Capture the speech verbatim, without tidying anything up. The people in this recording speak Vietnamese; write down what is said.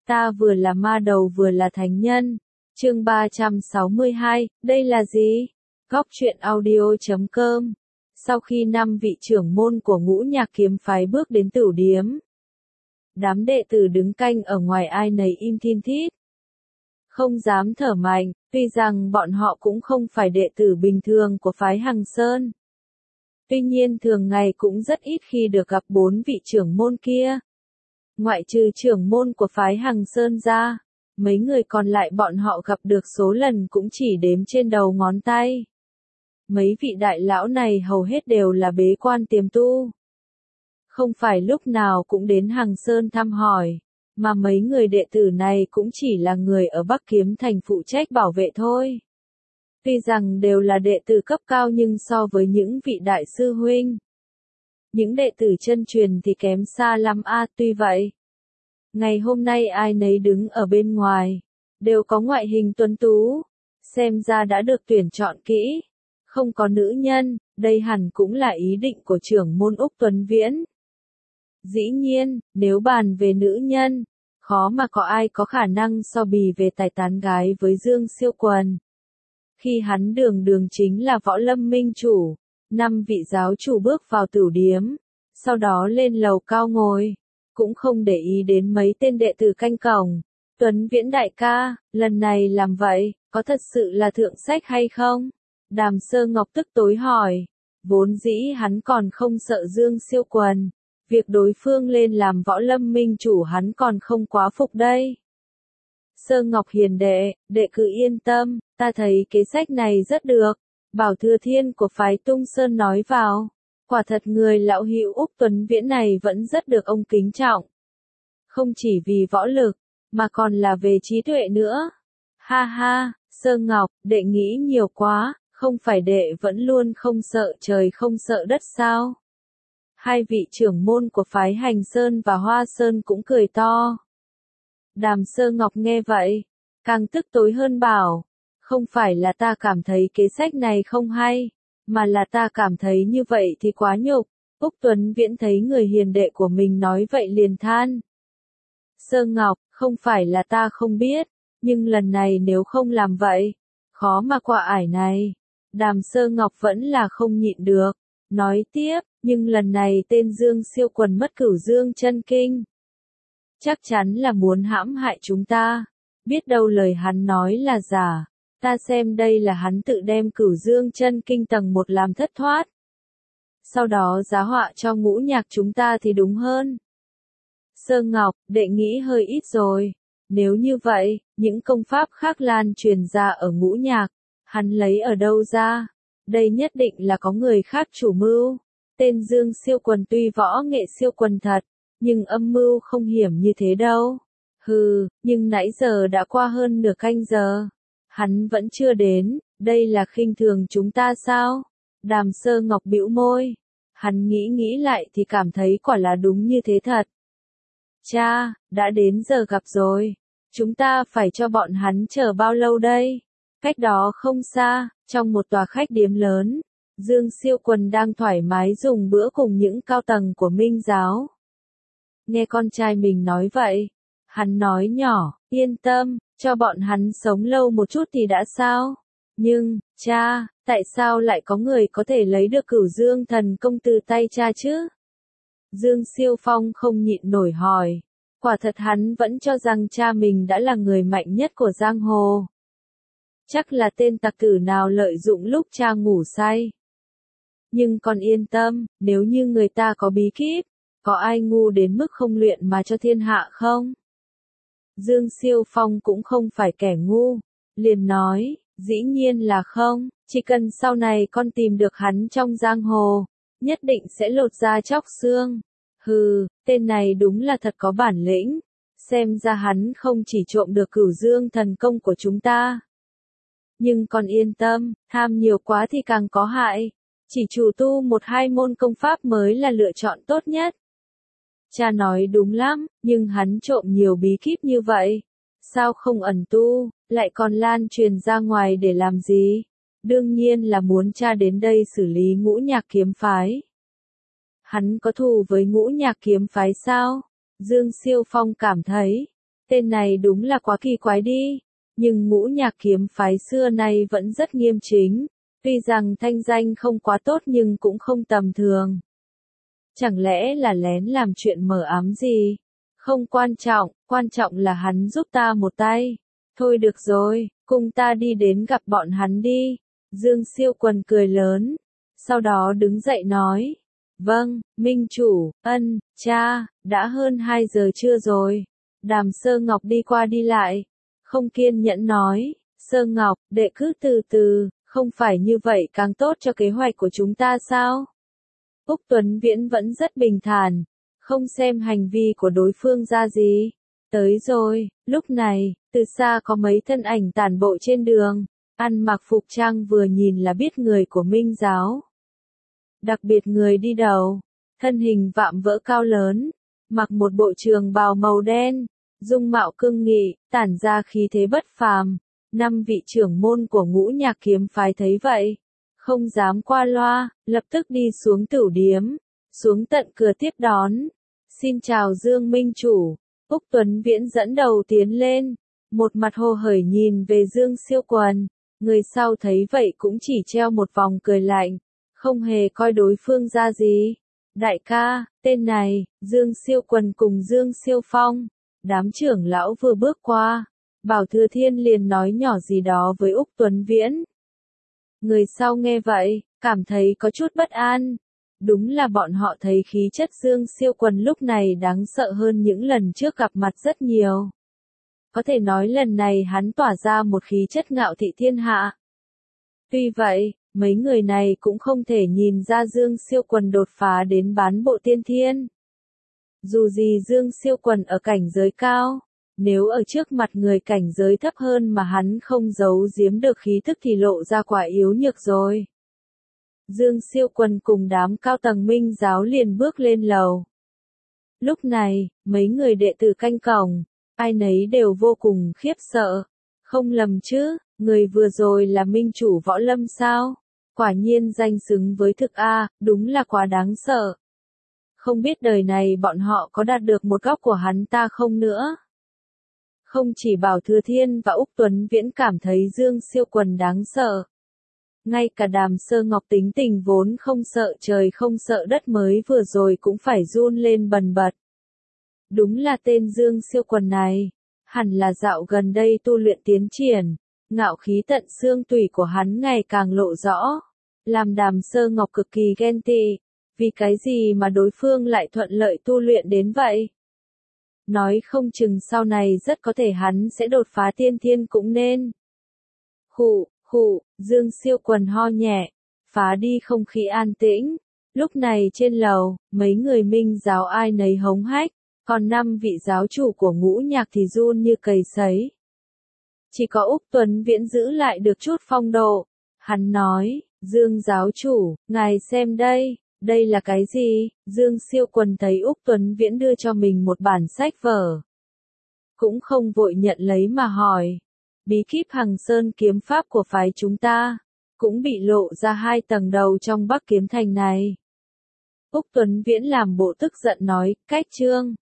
Ta vừa là ma đầu vừa là thánh nhân. Chương ba trăm sáu mươi hai, đây là gì? Góc truyện audio chấm com. Sau khi năm vị trưởng môn của Ngũ Nhạc kiếm phái bước đến tửu điếm, đám đệ tử đứng canh ở ngoài ai nấy im thin thít, không dám thở mạnh, tuy rằng bọn họ cũng không phải đệ tử bình thường của phái Hằng Sơn. Tuy nhiên thường ngày cũng rất ít khi được gặp bốn vị trưởng môn kia. Ngoại trừ trưởng môn của phái Hằng Sơn ra, mấy người còn lại bọn họ gặp được số lần cũng chỉ đếm trên đầu ngón tay. Mấy vị đại lão này hầu hết đều là bế quan tiềm tu. Không phải lúc nào cũng đến Hằng Sơn thăm hỏi, mà mấy người đệ tử này cũng chỉ là người ở Bắc Kiếm Thành phụ trách bảo vệ thôi. Tuy rằng đều là đệ tử cấp cao nhưng so với những vị đại sư huynh, những đệ tử chân truyền thì kém xa lắm a. À, tuy vậy, ngày hôm nay ai nấy đứng ở bên ngoài, đều có ngoại hình tuấn tú, xem ra đã được tuyển chọn kỹ. Không có nữ nhân, đây hẳn cũng là ý định của trưởng môn Úc Tuấn Viễn. Dĩ nhiên, nếu bàn về nữ nhân, khó mà có ai có khả năng so bì về tài tán gái với Dương Siêu Quần. Khi hắn đường đường chính là võ lâm minh chủ, năm vị giáo chủ bước vào tửu điếm, sau đó lên lầu cao ngồi, cũng không để ý đến mấy tên đệ tử canh cổng. Tuấn Viễn đại ca, lần này làm vậy, có thật sự là thượng sách hay không? Đàm Sơ Ngọc tức tối hỏi, vốn dĩ hắn còn không sợ Dương Siêu Quần, việc đối phương lên làm võ lâm minh chủ hắn còn không quá phục đây. Sơ Ngọc hiền đệ, đệ cứ yên tâm, ta thấy kế sách này rất được. Bảo Thừa Thiên của phái Tung Sơn nói vào, quả thật người lão hữu Úc Tuấn Viễn này vẫn rất được ông kính trọng. Không chỉ vì võ lực, mà còn là về trí tuệ nữa. Ha ha, Sơ Ngọc, đệ nghĩ nhiều quá, không phải đệ vẫn luôn không sợ trời không sợ đất sao? Hai vị trưởng môn của phái Hành Sơn và Hoa Sơn cũng cười to. Đàm Sơ Ngọc nghe vậy, càng tức tối hơn bảo, không phải là ta cảm thấy kế sách này không hay, mà là ta cảm thấy như vậy thì quá nhục. Úc Tuấn Viễn thấy người hiền đệ của mình nói vậy liền than. Sơ Ngọc, không phải là ta không biết, nhưng lần này nếu không làm vậy, khó mà qua ải này. Đàm Sơ Ngọc vẫn là không nhịn được, nói tiếp, nhưng lần này tên Dương Siêu Quần mất Cửu Dương Chân Kinh, chắc chắn là muốn hãm hại chúng ta, biết đâu lời hắn nói là giả, ta xem đây là hắn tự đem Cửu Dương Chân Kinh tầng một làm thất thoát. Sau đó giá họa cho Ngũ Nhạc chúng ta thì đúng hơn. Sơ Ngọc, đệ nghĩ hơi ít rồi, nếu như vậy, những công pháp khác lan truyền ra ở Ngũ Nhạc, hắn lấy ở đâu ra? Đây nhất định là có người khác chủ mưu. Tên Dương Siêu Quần tuy võ nghệ siêu quần thật, nhưng âm mưu không hiểm như thế đâu. Hừ, nhưng nãy giờ đã qua hơn nửa canh giờ. Hắn vẫn chưa đến, đây là khinh thường chúng ta sao? Đàm Sơ Ngọc bĩu môi. Hắn nghĩ nghĩ lại thì cảm thấy quả là đúng như thế thật. Cha, đã đến giờ gặp rồi. Chúng ta phải cho bọn hắn chờ bao lâu đây? Cách đó không xa, trong một tòa khách điếm lớn, Dương Siêu Quần đang thoải mái dùng bữa cùng những cao tầng của Minh giáo. Nghe con trai mình nói vậy, hắn nói nhỏ, yên tâm, cho bọn hắn sống lâu một chút thì đã sao? Nhưng, cha, tại sao lại có người có thể lấy được Cửu Dương thần công từ tay cha chứ? Dương Siêu Phong không nhịn nổi hỏi, quả thật hắn vẫn cho rằng cha mình đã là người mạnh nhất của giang hồ. Chắc là tên tặc tử nào lợi dụng lúc cha ngủ say. Nhưng con yên tâm, nếu như người ta có bí kíp, có ai ngu đến mức không luyện mà cho thiên hạ không? Dương Siêu Phong cũng không phải kẻ ngu, liền nói, dĩ nhiên là không, chỉ cần sau này con tìm được hắn trong giang hồ, nhất định sẽ lột da chóc xương. Hừ, tên này đúng là thật có bản lĩnh, xem ra hắn không chỉ trộm được Cửu Dương thần công của chúng ta. Nhưng con yên tâm, tham nhiều quá thì càng có hại. Chỉ chủ tu một hai môn công pháp mới là lựa chọn tốt nhất. Cha nói đúng lắm, nhưng hắn trộm nhiều bí kíp như vậy. Sao không ẩn tu, lại còn lan truyền ra ngoài để làm gì? Đương nhiên là muốn cha đến đây xử lý Ngũ Nhạc kiếm phái. Hắn có thù với Ngũ Nhạc kiếm phái sao? Dương Siêu Phong cảm thấy, tên này đúng là quá kỳ quái đi. Nhưng ngũ nhạc kiếm phái xưa nay vẫn rất nghiêm chính. Tuy rằng thanh danh không quá tốt nhưng cũng không tầm thường. Chẳng lẽ là lén làm chuyện mờ ám gì? Không quan trọng, quan trọng là hắn giúp ta một tay. Thôi được rồi, cùng ta đi đến gặp bọn hắn đi. Dương Siêu Quần cười lớn. Sau đó đứng dậy nói. Vâng, Minh chủ, ân, cha, đã hơn hai giờ trưa rồi. Đàm Sơ Ngọc đi qua đi lại. Không kiên nhẫn nói. Sơ Ngọc, đệ cứ từ từ, không phải như vậy càng tốt cho kế hoạch của chúng ta sao? Úc Tuấn Viễn vẫn rất bình thản. Không xem hành vi của đối phương ra gì. Tới rồi, lúc này, từ xa có mấy thân ảnh tản bộ trên đường. Ăn mặc phục trang vừa nhìn là biết người của Minh giáo. Đặc biệt người đi đầu, thân hình vạm vỡ cao lớn, mặc một bộ trường bào màu đen, dung mạo cương nghị, tản ra khí thế bất phàm. Năm vị trưởng môn của ngũ nhạc kiếm phái thấy vậy, không dám qua loa, lập tức đi xuống tửu điếm, xuống tận cửa tiếp đón. Xin chào Dương Minh chủ. Úc Tuấn Viễn dẫn đầu tiến lên, một mặt hồ hởi nhìn về Dương Siêu Quần. Người sau thấy vậy cũng chỉ treo một vòng cười lạnh, không hề coi đối phương ra gì. Đại ca, tên này, Dương Siêu Quần cùng Dương Siêu Phong. Đám trưởng lão vừa bước qua, Bảo Thừa Thiên liền nói nhỏ gì đó với Úc Tuấn Viễn. Người sau nghe vậy, cảm thấy có chút bất an. Đúng là bọn họ thấy khí chất Dương Siêu Quần lúc này đáng sợ hơn những lần trước gặp mặt rất nhiều. Có thể nói lần này hắn tỏa ra một khí chất ngạo thị thiên hạ. Tuy vậy, mấy người này cũng không thể nhìn ra Dương Siêu Quần đột phá đến bán bộ tiên thiên. Dù gì Dương Siêu Quần ở cảnh giới cao, nếu ở trước mặt người cảnh giới thấp hơn mà hắn không giấu giếm được khí thức thì lộ ra quả yếu nhược rồi. Dương Siêu Quần cùng đám cao tầng Minh giáo liền bước lên lầu. Lúc này, mấy người đệ tử canh cổng, ai nấy đều vô cùng khiếp sợ. Không lầm chứ, người vừa rồi là Minh chủ Võ Lâm sao? Quả nhiên danh xứng với thực A, đúng là quá đáng sợ. Không biết đời này bọn họ có đạt được một góc của hắn ta không nữa. Không chỉ Bảo Thừa Thiên và Úc Tuấn Viễn cảm thấy Dương Siêu Quần đáng sợ. Ngay cả Đàm Sơ Ngọc tính tình vốn không sợ trời không sợ đất mới vừa rồi cũng phải run lên bần bật. Đúng là tên Dương Siêu Quần này, hẳn là dạo gần đây tu luyện tiến triển, ngạo khí tận xương tủy của hắn ngày càng lộ rõ, làm Đàm Sơ Ngọc cực kỳ ghen tị, vì cái gì mà đối phương lại thuận lợi tu luyện đến vậy? Nói không chừng sau này rất có thể hắn sẽ đột phá tiên thiên cũng nên. Khụ, khụ, Dương Siêu Quần ho nhẹ, phá đi không khí an tĩnh. Lúc này trên lầu, mấy người Minh giáo ai nấy hống hách, còn năm vị giáo chủ của ngũ nhạc thì run như cầy sấy. Chỉ có Úc Tuấn Viễn giữ lại được chút phong độ. Hắn nói, Dương giáo chủ, ngài xem đây, đây là cái gì? Dương Siêu Quần thấy Úc Tuấn Viễn đưa cho mình một bản sách vở. Cũng không vội nhận lấy mà hỏi. Bí kíp Hằng Sơn kiếm pháp của phái chúng ta, cũng bị lộ ra hai tầng đầu trong Bắc Kiếm Thành này. Úc Tuấn Viễn làm bộ tức giận nói, cách chương.